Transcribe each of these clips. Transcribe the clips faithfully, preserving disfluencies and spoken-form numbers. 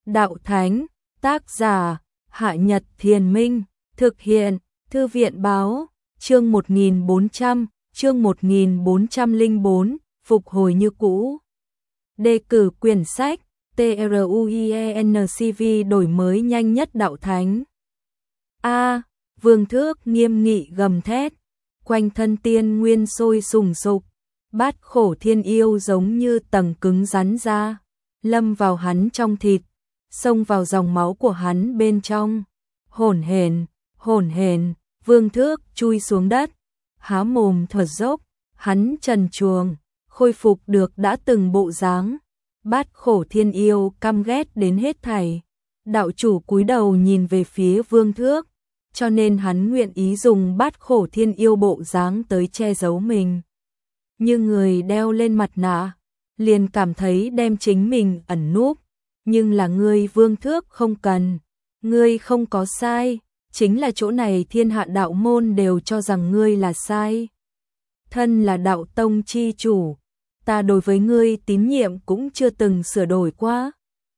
Đạo Thánh, tác giả, Hạ Nhật Thiền Minh, thực hiện, Thư viện Báo, chương một nghìn bốn trăm, chương một nghìn bốn trăm lẻ bốn, phục hồi như cũ. Đề cử quyển sách, TRUIENCV đổi mới nhanh nhất Đạo Thánh. A. Vương Thước nghiêm nghị gầm thét, quanh thân tiên nguyên sôi sùng sục, bát khổ thiên yêu giống như tầng cứng rắn ra, lâm vào hắn trong thịt, xông vào dòng máu của hắn bên trong. Hổn hển, hổn hển, Vương Thước chui xuống đất, há mồm thở dốc, hắn trần truồng, khôi phục được đã từng bộ dáng. Bát khổ thiên yêu căm ghét đến hết thảy. Đạo chủ cúi đầu nhìn về phía Vương Thước, cho nên hắn nguyện ý dùng bát khổ thiên yêu bộ dáng tới che giấu mình. Như người đeo lên mặt nạ, liền cảm thấy đem chính mình ẩn núp, nhưng là ngươi Vương Thước không cần, ngươi không có sai, chính là chỗ này thiên hạ đạo môn đều cho rằng ngươi là sai. Thân là đạo tông chi chủ, ta đối với ngươi tín nhiệm cũng chưa từng sửa đổi qua.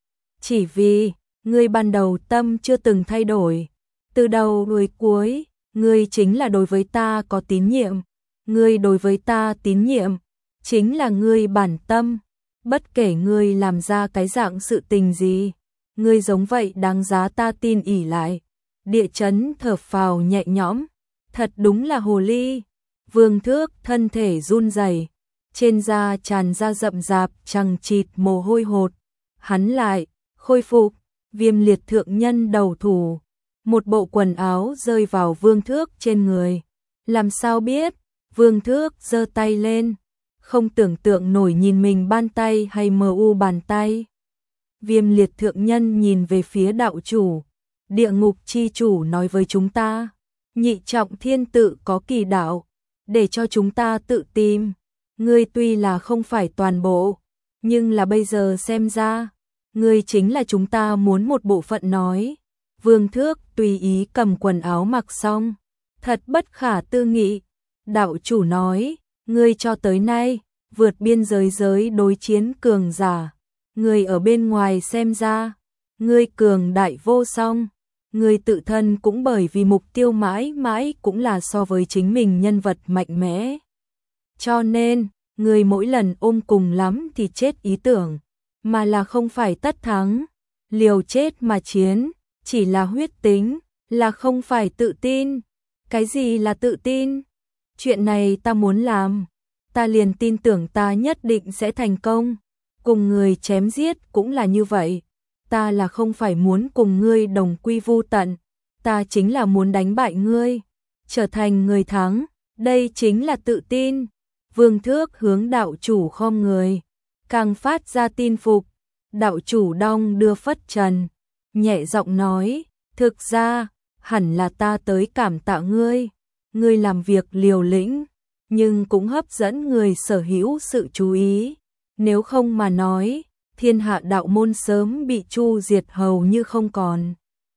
Chỉ vì, ngươi ban đầu tâm chưa từng thay đổi, từ đầu đuôi cuối, ngươi chính là đối với ta có tín nhiệm, ngươi đối với ta tín nhiệm, chính là ngươi bản tâm, bất kể ngươi làm ra cái dạng sự tình gì, ngươi giống vậy đáng giá ta tin ỉ lại. Địa chấn thở phào nhẹ nhõm, thật đúng là hồ ly. Vương Thước thân thể run rẩy, trên da tràn ra rậm rạp chằng chịt mồ hôi hột, hắn lại khôi phục, Viêm Liệt thượng nhân đầu thủ, một bộ quần áo rơi vào Vương Thước trên người. Làm sao biết? Vương Thước giơ tay lên, không tưởng tượng nổi nhìn mình ban tay hay mờ u bàn tay. Viêm Liệt thượng nhân nhìn về phía đạo chủ, địa ngục chi chủ nói với chúng ta, nhị trọng thiên tự có kỳ đạo, để cho chúng ta tự tìm. Ngươi tuy là không phải toàn bộ, nhưng là bây giờ xem ra, ngươi chính là chúng ta muốn một bộ phận nói. Vương Thước tùy ý cầm quần áo mặc xong, thật bất khả tư nghị. Đạo chủ nói, ngươi cho tới nay, vượt biên giới giới đối chiến cường giả, ngươi ở bên ngoài xem ra, ngươi cường đại vô song, ngươi tự thân cũng bởi vì mục tiêu mãi mãi cũng là so với chính mình nhân vật mạnh mẽ. Cho nên, ngươi mỗi lần ôm cùng lắm thì chết ý tưởng, mà là không phải tất thắng, liều chết mà chiến, chỉ là huyết tính, là không phải tự tin. Cái gì là tự tin? Chuyện này ta muốn làm, ta liền tin tưởng ta nhất định sẽ thành công. Cùng người chém giết cũng là như vậy, ta là không phải muốn cùng ngươi đồng quy vu tận, ta chính là muốn đánh bại ngươi, trở thành người thắng, đây chính là tự tin. Vương Thước hướng đạo chủ khom người, càng phát ra tin phục. Đạo chủ đong đưa phất trần, nhẹ giọng nói, thực ra, hẳn là ta tới cảm tạ ngươi, ngươi làm việc liều lĩnh, nhưng cũng hấp dẫn người sở hữu sự chú ý, nếu không mà nói, thiên hạ đạo môn sớm bị chu diệt hầu như không còn.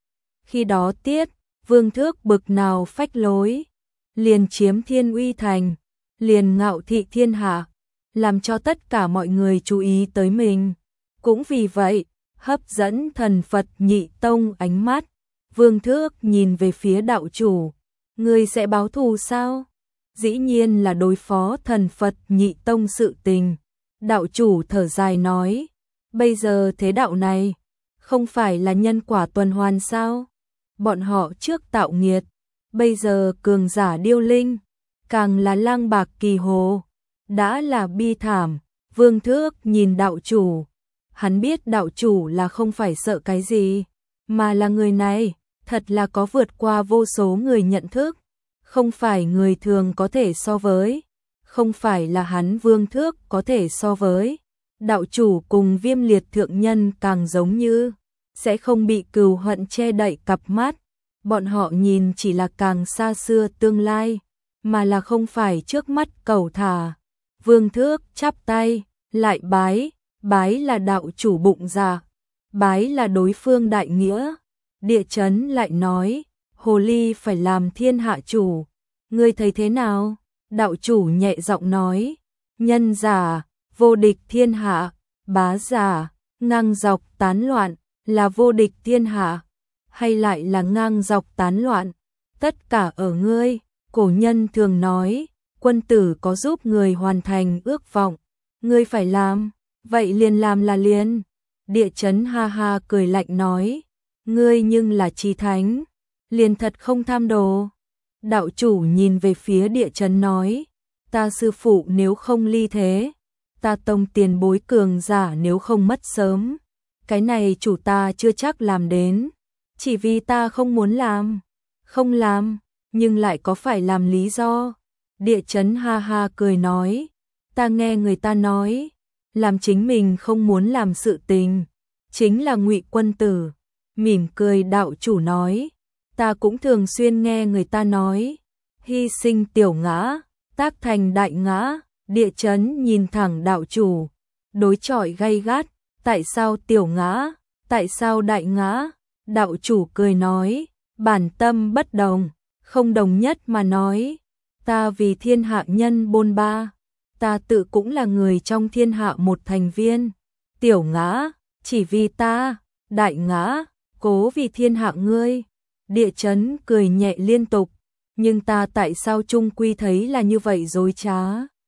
Khi đó tiết, Vương Thước bực nào phách lối, liền chiếm Thiên Uy Thành, liền ngạo thị thiên hạ, làm cho tất cả mọi người chú ý tới mình. Cũng vì vậy, hấp dẫn thần Phật Nhị Tông ánh mắt. Vương Thước nhìn về phía đạo chủ, ngươi sẽ báo thù sao? Dĩ nhiên là đối phó thần Phật Nhị Tông sự tình. Đạo chủ thở dài nói, bây giờ thế đạo này, không phải là nhân quả tuần hoàn sao? Bọn họ trước tạo nghiệt, bây giờ cường giả điêu linh, càng là lang bạc kỳ hồ, đã là bi thảm. Vương Thước nhìn đạo chủ, hắn biết đạo chủ là không phải sợ cái gì, mà là người này, thật là có vượt qua vô số người nhận thức, không phải người thường có thể so với, không phải là hắn Vương Thước có thể so với. Đạo chủ cùng Viêm Liệt thượng nhân càng giống như, sẽ không bị cừu hận che đậy cặp mắt, bọn họ nhìn chỉ là càng xa xưa tương lai, mà là không phải trước mắt cầu thả. Vương Thước chắp tay, lại bái, bái là đạo chủ bụng dạ, bái là đối phương đại nghĩa. Địa chấn lại nói, hồ ly phải làm thiên hạ chủ, ngươi thấy thế nào? Đạo chủ nhẹ giọng nói, nhân giả, vô địch thiên hạ, bá giả, ngang dọc tán loạn, là vô địch thiên hạ, hay lại là ngang dọc tán loạn, tất cả ở ngươi. Cổ nhân thường nói, quân tử có giúp người hoàn thành ước vọng, ngươi phải làm, vậy liền làm là liền. Địa chấn ha ha cười lạnh nói, ngươi nhưng là chí thánh, liền thật không tham đồ. Đạo chủ nhìn về phía địa chấn nói, ta sư phụ nếu không ly thế, ta tông tiền bối cường giả nếu không mất sớm, cái này chủ ta chưa chắc làm đến, chỉ vì ta không muốn làm, không làm, nhưng lại có phải làm lý do. Địa chấn ha ha cười nói, ta nghe người ta nói, làm chính mình không muốn làm sự tình, chính là ngụy quân tử. Mỉm cười đạo chủ nói, ta cũng thường xuyên nghe người ta nói, hy sinh tiểu ngã, tác thành đại ngã. Địa chấn nhìn thẳng đạo chủ, đối chọi gay gắt, tại sao tiểu ngã, tại sao đại ngã? Đạo chủ cười nói, bản tâm bất đồng, không đồng nhất mà nói, ta vì thiên hạ nhân bôn ba, ta tự cũng là người trong thiên hạ một thành viên, tiểu ngã, chỉ vì ta, đại ngã, cố vì thiên hạ ngươi. Địa chấn cười nhẹ liên tục, nhưng ta tại sao chung quy thấy là như vậy dối trá?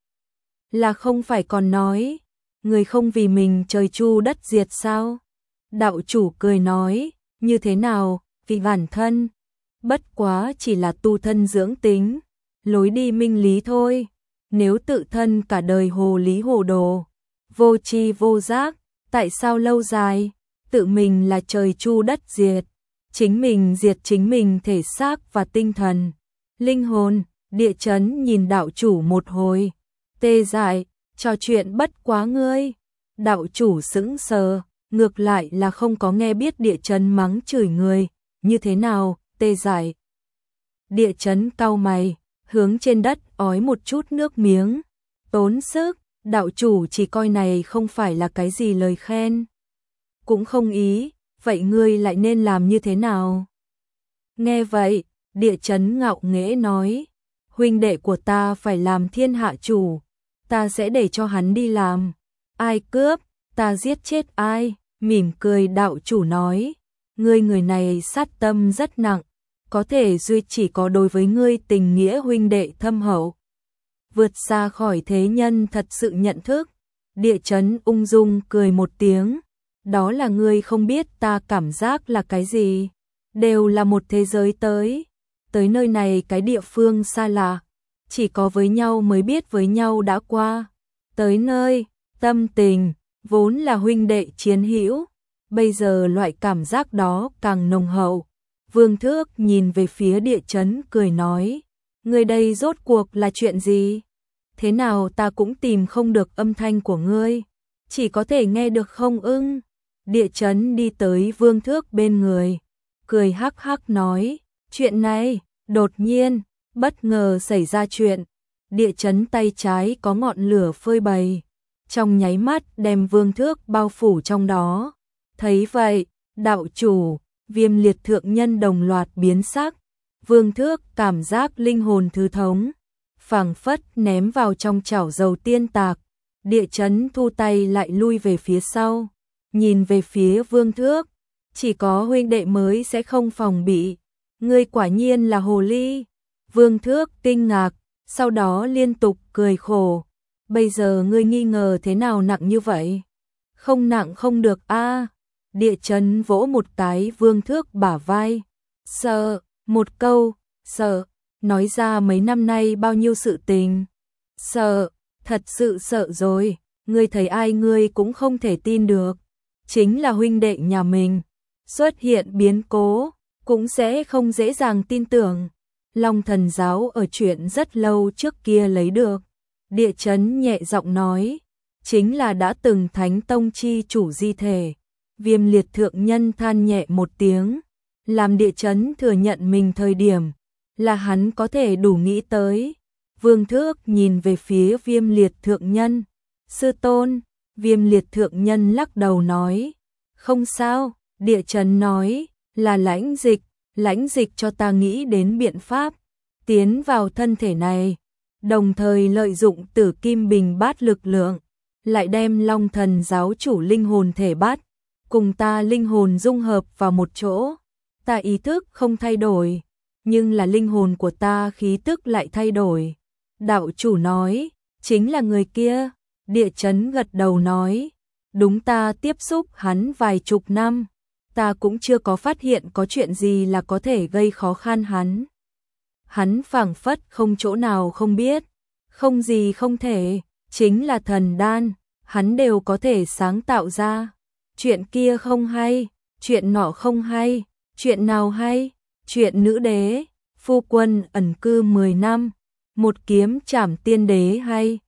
Là không phải còn nói, người không vì mình trời chu đất diệt sao? Đạo chủ cười nói, như thế nào, vì bản thân, bất quá chỉ là tu thân dưỡng tính, lối đi minh lý thôi. Nếu tự thân cả đời hồ lý hồ đồ, vô tri vô giác, tại sao lâu dài, tự mình là trời chu đất diệt, chính mình diệt chính mình thể xác và tinh thần, linh hồn. Địa chấn nhìn đạo chủ một hồi, tê dại, trò chuyện bất quá ngươi. Đạo chủ sững sờ, ngược lại là không có nghe biết địa chấn mắng chửi người, như thế nào, tê dại. Địa chấn cau mày, hướng trên đất ói một chút nước miếng, tốn sức. Đạo chủ chỉ coi này không phải là cái gì lời khen, cũng không ý, vậy ngươi lại nên làm như thế nào? Nghe vậy, địa chấn ngạo nghễ nói, huynh đệ của ta phải làm thiên hạ chủ, ta sẽ để cho hắn đi làm, ai cướp, ta giết chết ai. Mỉm cười đạo chủ nói, ngươi người này sát tâm rất nặng, có thể duy chỉ có đối với ngươi tình nghĩa huynh đệ thâm hậu, vượt xa khỏi thế nhân thật sự nhận thức. Địa chấn ung dung cười một tiếng, đó là ngươi không biết ta cảm giác là cái gì, đều là một thế giới tới, tới nơi này cái địa phương xa lạ, chỉ có với nhau mới biết với nhau đã qua, tới nơi, tâm tình, vốn là huynh đệ chiến hữu, bây giờ loại cảm giác đó càng nồng hậu. Vương Thước nhìn về phía địa chấn cười nói, ngươi đây rốt cuộc là chuyện gì? Thế nào ta cũng tìm không được âm thanh của ngươi, chỉ có thể nghe được không ưng. Địa chấn đi tới Vương Thước bên người, cười hắc hắc nói, chuyện này, đột nhiên, bất ngờ xảy ra chuyện. Địa chấn tay trái có ngọn lửa phơi bày, trong nháy mắt đem Vương Thước bao phủ trong đó. Thấy vậy, đạo chủ, Viêm Liệt thượng nhân đồng loạt biến sắc. Vương Thước cảm giác linh hồn thư thống, phảng phất ném vào trong chảo dầu tiên tạc. Địa chấn thu tay lại lui về phía sau, nhìn về phía Vương Thước, chỉ có huynh đệ mới sẽ không phòng bị, ngươi quả nhiên là hồ ly. Vương Thước kinh ngạc, sau đó liên tục cười khổ, bây giờ ngươi nghi ngờ thế nào nặng như vậy? Không nặng không được a. Địa chấn vỗ một cái Vương Thước bả vai, sợ, một câu, sợ, nói ra mấy năm nay bao nhiêu sự tình. Sợ, thật sự sợ rồi, ngươi thấy ai ngươi cũng không thể tin được, chính là huynh đệ nhà mình, xuất hiện biến cố, cũng sẽ không dễ dàng tin tưởng. Long Thần giáo ở chuyện rất lâu trước kia lấy được. Địa chấn nhẹ giọng nói, chính là đã từng Thánh Tông chi chủ di thể. Viêm Liệt thượng nhân than nhẹ một tiếng, làm địa chấn thừa nhận mình thời điểm, là hắn có thể đủ nghĩ tới. Vương Thước nhìn về phía Viêm Liệt thượng nhân, sư tôn. Viêm Liệt thượng nhân lắc đầu nói, không sao. Địa chấn nói, là lãnh dịch, lãnh dịch cho ta nghĩ đến biện pháp, tiến vào thân thể này, đồng thời lợi dụng Tử Kim Bình Bát lực lượng, lại đem Long Thần giáo chủ linh hồn thể bát, cùng ta linh hồn dung hợp vào một chỗ, ta ý thức không thay đổi, nhưng là linh hồn của ta khí tức lại thay đổi. Đạo chủ nói, chính là người kia. Địa chấn gật đầu nói, đúng, ta tiếp xúc hắn vài chục năm, ta cũng chưa có phát hiện có chuyện gì là có thể gây khó khăn hắn. Hắn phảng phất không chỗ nào không biết, không gì không thể, chính là thần đan, hắn đều có thể sáng tạo ra. Chuyện kia không hay, chuyện nọ không hay, chuyện nào hay? Chuyện nữ đế, phu quân ẩn cư mười năm, một kiếm trảm tiên đế hay?